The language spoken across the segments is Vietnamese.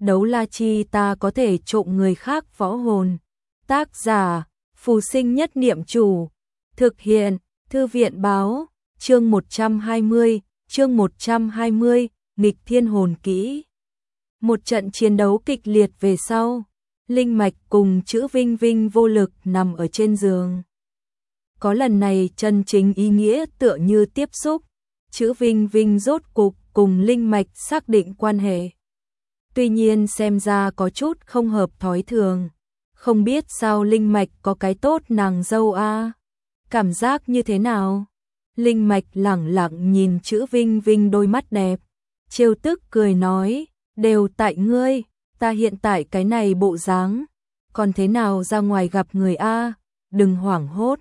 đấu la chi ta có thể trộm người khác võ hồn. Tác giả, Phù Sinh Nhất Niệm Chủ. Thực hiện, Thư viện Báo. Chương 120, nghịch thiên hồn kỹ. Một trận chiến đấu kịch liệt về sau, Linh Mạch cùng chữ Vinh Vinh vô lực nằm ở trên giường. Có lần này chân chính ý nghĩa tựa như tiếp xúc, chữ Vinh Vinh rốt cục cùng Linh Mạch xác định quan hệ. Tuy nhiên xem ra có chút không hợp thói thường, không biết sao Linh Mạch có cái tốt nàng dâu a, cảm giác như thế nào? Linh Mạch lẳng lặng nhìn chữ Vinh Vinh đôi mắt đẹp, trêu tức cười nói, đều tại ngươi, ta hiện tại cái này bộ dáng, còn thế nào ra ngoài gặp người a, đừng hoảng hốt.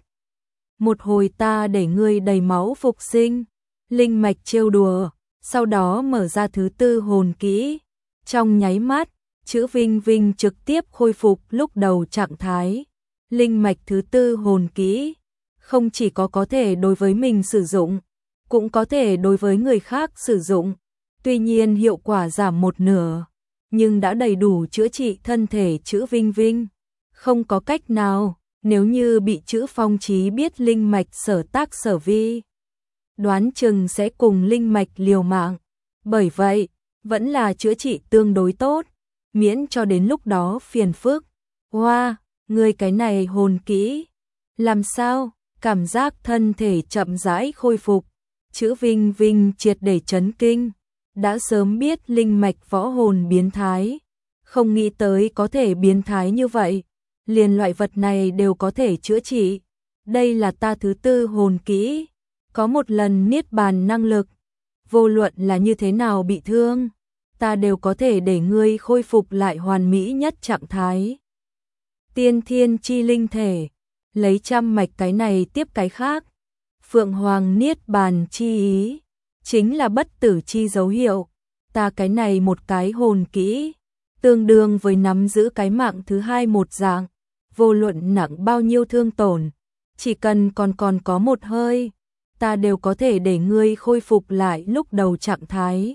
Một hồi ta để ngươi đầy máu phục sinh. Linh Mạch trêu đùa, sau đó mở ra thứ tư hồn kỹ. Trong nháy mắt, chữ Vinh Vinh trực tiếp khôi phục lúc đầu trạng thái. Linh Mạch thứ tư hồn kỹ không chỉ có thể đối với mình sử dụng, cũng có thể đối với người khác sử dụng. Tuy nhiên hiệu quả giảm một nửa, nhưng đã đầy đủ chữa trị thân thể chữ Vinh Vinh. Không có cách nào, nếu như bị chữ Phong Chí biết Linh Mạch sở tác sở vi, đoán chừng sẽ cùng Linh Mạch liều mạng. Bởi vậy, vẫn là chữa trị tương đối tốt, miễn cho đến lúc đó phiền phức. Hoa, người cái này hồn kỹ, làm sao? Cảm giác thân thể chậm rãi khôi phục, chữ Vinh Vinh triệt để chấn kinh, đã sớm biết Linh Mạch võ hồn biến thái, không nghĩ tới có thể biến thái như vậy, liền loại vật này đều có thể chữa trị. Đây là ta thứ tư hồn kỹ, có một lần niết bàn năng lực, vô luận là như thế nào bị thương, ta đều có thể để ngươi khôi phục lại hoàn mỹ nhất trạng thái. Tiên thiên chi linh thể, lấy trăm mạch cái này tiếp cái khác. Phượng Hoàng niết bàn chi ý, chính là bất tử chi dấu hiệu. Ta cái này một cái hồn kỹ, tương đương với nắm giữ cái mạng thứ hai một dạng, vô luận nặng bao nhiêu thương tổn, chỉ cần còn có một hơi, ta đều có thể để ngươi khôi phục lại lúc đầu trạng thái.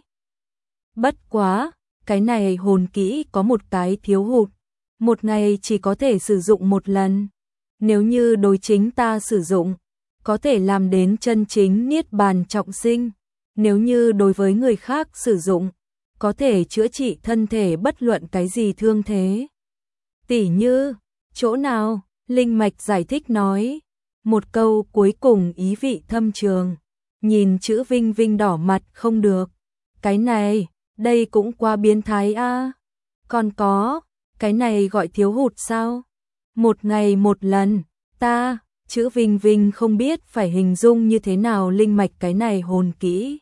Bất quá, cái này hồn kỹ có một cái thiếu hụt, một ngày chỉ có thể sử dụng một lần. Nếu như đối chính ta sử dụng, có thể làm đến chân chính niết bàn trọng sinh. Nếu như đối với người khác sử dụng, có thể chữa trị thân thể bất luận cái gì thương thế. Tỉ như, chỗ nào? Linh Mạch giải thích nói. Một câu cuối cùng ý vị thâm trường. Nhìn chữ Vinh Vinh đỏ mặt không được. Cái này, đây cũng quá biến thái a. Còn có, cái này gọi thiếu hụt sao? Một ngày một lần, ta, chữ Vinh Vinh không biết phải hình dung như thế nào Linh Mạch cái này hồn kỹ.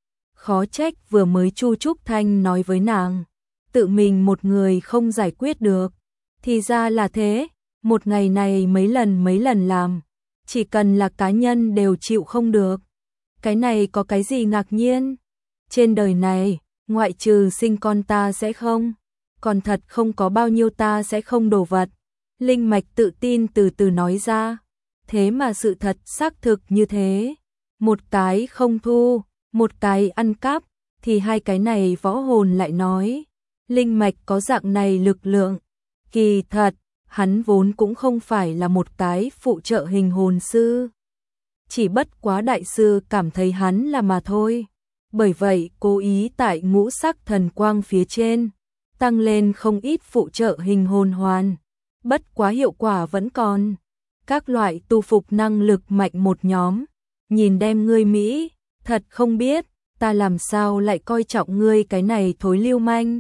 Khó trách vừa mới Chu Trúc Thanh nói với nàng, tự mình một người không giải quyết được. Thì ra là thế, một ngày này mấy lần làm, chỉ cần là cá nhân đều chịu không được. Cái này có cái gì ngạc nhiên? Trên đời này, ngoại trừ sinh con ta sẽ không, còn thật không có bao nhiêu ta sẽ không đồ vật. Linh Mạch tự tin từ từ nói ra, thế mà sự thật xác thực như thế. Một cái không thu, một cái ăn cắp, thì hai cái này võ hồn lại nói. Linh Mạch có dạng này lực lượng. Kỳ thật, hắn vốn cũng không phải là một cái phụ trợ hình hồn sư. Chỉ bất quá đại sư cảm thấy hắn là mà thôi. Bởi vậy cố ý tại ngũ sắc thần quang phía trên, tăng lên không ít phụ trợ hình hồn hoàn. Bất quá hiệu quả vẫn còn. Các loại tu phục năng lực mạnh một nhóm. Nhìn đem ngươi Mỹ, thật không biết, ta làm sao lại coi trọng ngươi cái này thối lưu manh.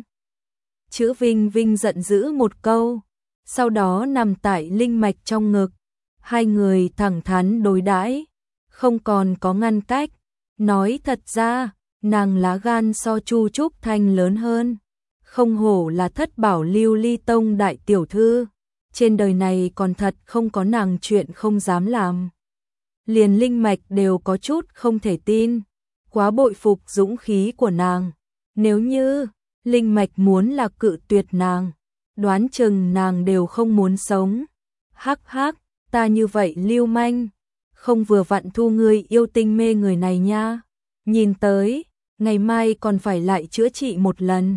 Chữ Vinh Vinh giận dữ một câu, sau đó nằm tại Linh Mạch trong ngực. Hai người thẳng thắn đối đãi, không còn có ngăn cách. Nói thật ra, nàng lá gan so Chu Trúc Thanh lớn hơn. Không hổ là thất bảo lưu ly tông đại tiểu thư. Trên đời này còn thật không có nàng chuyện không dám làm. Liền Linh Mạch đều có chút không thể tin. Quá bội phục dũng khí của nàng. Nếu như Linh Mạch muốn là cự tuyệt nàng, đoán chừng nàng đều không muốn sống. Hắc hắc, ta như vậy lưu manh, không vừa vặn thu ngươi yêu tinh mê người này nha. Nhìn tới, ngày mai còn phải lại chữa trị một lần.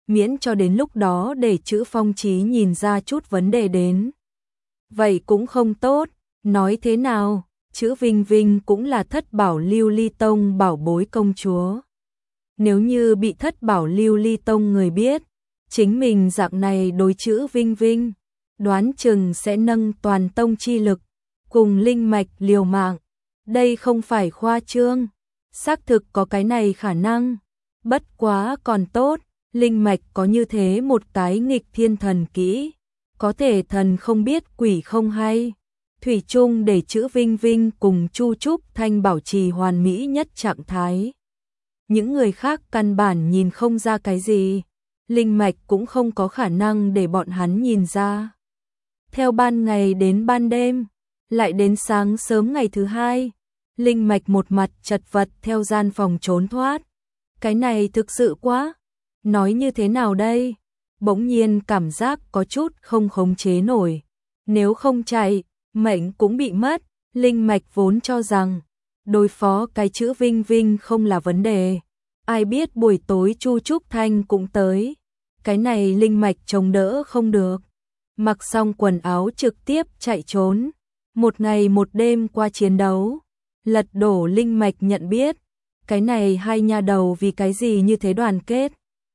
miễn cho đến lúc đó để chữ Phong Chí nhìn ra chút vấn đề đến. Vậy cũng không tốt, nói thế nào, chữ Vinh Vinh cũng là Thất Bảo Lưu Ly Tông bảo bối công chúa. Nếu như bị Thất Bảo Lưu Ly Tông người biết, chính mình dạng này đối chữ Vinh Vinh, đoán chừng sẽ nâng toàn tông chi lực, cùng linh mạch liều mạng. Đây không phải khoa trương, xác thực có cái này khả năng. Bất quá còn tốt, linh mạch có như thế một cái nghịch thiên thần kỹ, có thể thần không biết quỷ không hay. Thủy chung để chữ Vinh Vinh cùng Chu Trúc Thanh bảo trì hoàn mỹ nhất trạng thái. Những người khác căn bản nhìn không ra cái gì, linh mạch cũng không có khả năng để bọn hắn nhìn ra. Theo ban ngày đến ban đêm, lại đến sáng sớm ngày thứ hai, linh mạch một mặt chật vật theo gian phòng trốn thoát. Cái này thực sự quá, nói như thế nào đây? Bỗng nhiên cảm giác có chút không khống chế nổi. Nếu không chạy, mệnh cũng bị mất. Linh mạch vốn cho rằng đối phó cái chữ Vinh Vinh không là vấn đề. Ai biết buổi tối Chu Trúc Thanh cũng tới. Cái này linh mạch chống đỡ không được. Mặc xong quần áo trực tiếp chạy trốn. Một ngày một đêm qua chiến đấu, lật đổ linh mạch nhận biết. Cái này hai nha đầu vì cái gì như thế đoàn kết.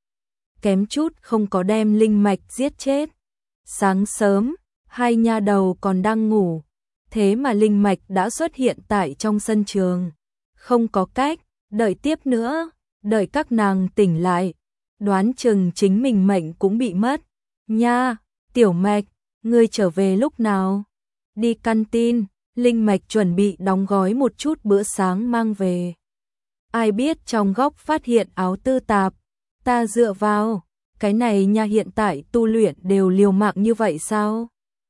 Kém chút không có đem linh mạch giết chết. Sáng sớm, hai nha đầu còn đang ngủ. Thế mà linh mạch đã xuất hiện tại trong sân trường. Không có cách, đợi tiếp nữa, đợi các nàng tỉnh lại. Đoán chừng chính mình mệnh cũng bị mất. Nha, tiểu mạch, ngươi trở về lúc nào? Đi căn tin, linh mạch chuẩn bị đóng gói một chút bữa sáng mang về. Ai biết trong góc phát hiện áo tư tạp. Ta dựa vào, cái này nha hiện tại tu luyện đều liều mạng như vậy sao?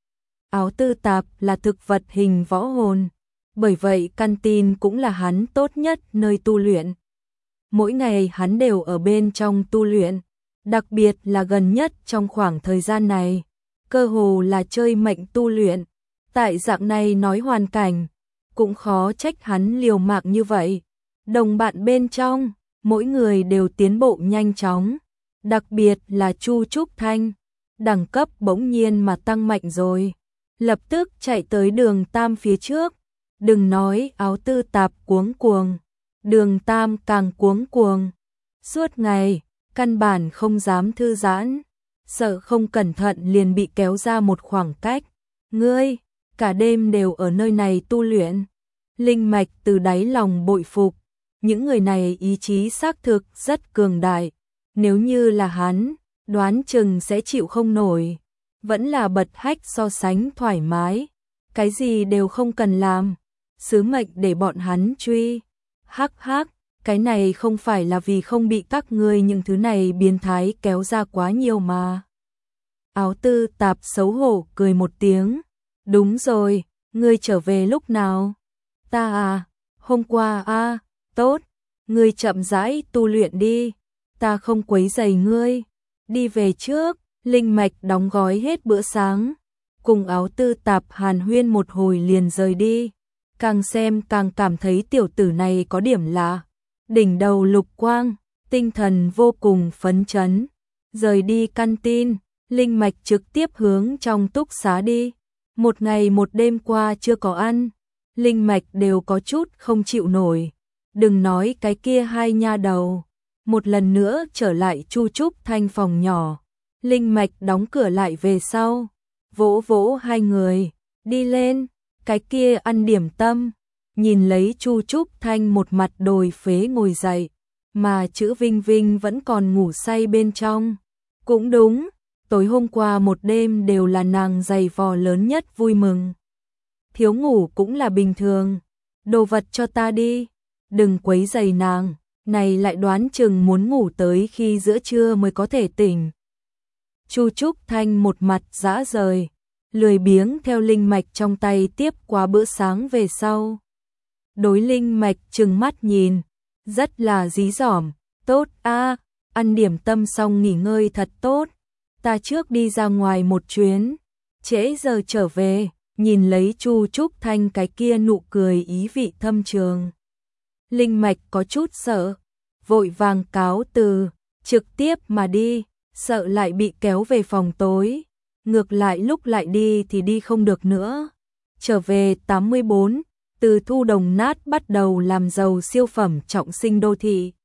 Áo tư tạp là thực vật hình võ hồn, bởi vậy căn tin cũng là hắn tốt nhất nơi tu luyện. Mỗi ngày hắn đều ở bên trong tu luyện, đặc biệt là gần nhất trong khoảng thời gian này, cơ hồ là chơi mệnh tu luyện. Tại dạng này nói hoàn cảnh, cũng khó trách hắn liều mạng như vậy. Đồng bạn bên trong, mỗi người đều tiến bộ nhanh chóng, đặc biệt là Chu Trúc Thanh, đẳng cấp bỗng nhiên mà tăng mạnh rồi, lập tức chạy tới Đường Tam phía trước. Đừng nói áo tư tạp cuống cuồng, Đường Tam càng cuống cuồng, suốt ngày căn bản không dám thư giãn, sợ không cẩn thận liền bị kéo ra một khoảng cách. Ngươi, cả đêm đều ở nơi này tu luyện. Linh mạch từ đáy lòng bội phục, những người này ý chí xác thực rất cường đại, nếu như là hắn, đoán chừng sẽ chịu không nổi. Vẫn là bật hách so sánh thoải mái, cái gì đều không cần làm, sứ mệnh để bọn hắn truy. Hắc hắc, cái này không phải là vì không bị các ngươi những thứ này biến thái kéo ra quá nhiều mà. Áo tư tạp xấu hổ cười một tiếng. Đúng rồi, ngươi trở về lúc nào? Ta à, hôm qua à, tốt, ngươi chậm rãi tu luyện đi, ta không quấy rầy ngươi. Đi về trước, linh mạch đóng gói hết bữa sáng, cùng áo tư tạp hàn huyên một hồi liền rời đi. Càng xem càng cảm thấy tiểu tử này có điểm lạ. Đỉnh đầu lục quang, tinh thần vô cùng phấn chấn. Rời đi căn tin, linh mạch trực tiếp hướng trong túc xá đi. Một ngày một đêm qua chưa có ăn, linh mạch đều có chút không chịu nổi. Đừng nói cái kia hai nha đầu. Một lần nữa trở lại Chu Trúc Thanh phòng nhỏ. Linh mạch đóng cửa lại về sau, vỗ vỗ hai người, đi lên, cái kia ăn điểm tâm. Nhìn lấy Chu Trúc Thanh một mặt đồi phế ngồi dậy, mà chữ Vinh Vinh vẫn còn ngủ say bên trong. Cũng đúng, tối hôm qua một đêm đều là nàng giày vò lớn nhất vui mừng. Thiếu ngủ cũng là bình thường, đồ vật cho ta đi, đừng quấy rầy nàng, này lại đoán chừng muốn ngủ tới khi giữa trưa mới có thể tỉnh. Chu Trúc Thanh một mặt dã rời, lười biếng theo linh mạch trong tay tiếp qua bữa sáng về sau. Đối linh mạch trừng mắt nhìn, rất là dí dỏm, tốt a, ăn điểm tâm xong nghỉ ngơi thật tốt, ta trước đi ra ngoài một chuyến, trễ giờ trở về. Nhìn lấy Chu Trúc Thanh cái kia nụ cười ý vị thâm trường, linh mạch có chút sợ, vội vàng cáo từ, trực tiếp mà đi. sợ lại bị kéo về phòng tối, ngược lại lúc lại đi thì đi không được nữa. Trở về 84, từ thu đồng nát bắt đầu làm giàu siêu phẩm trọng sinh đô thị.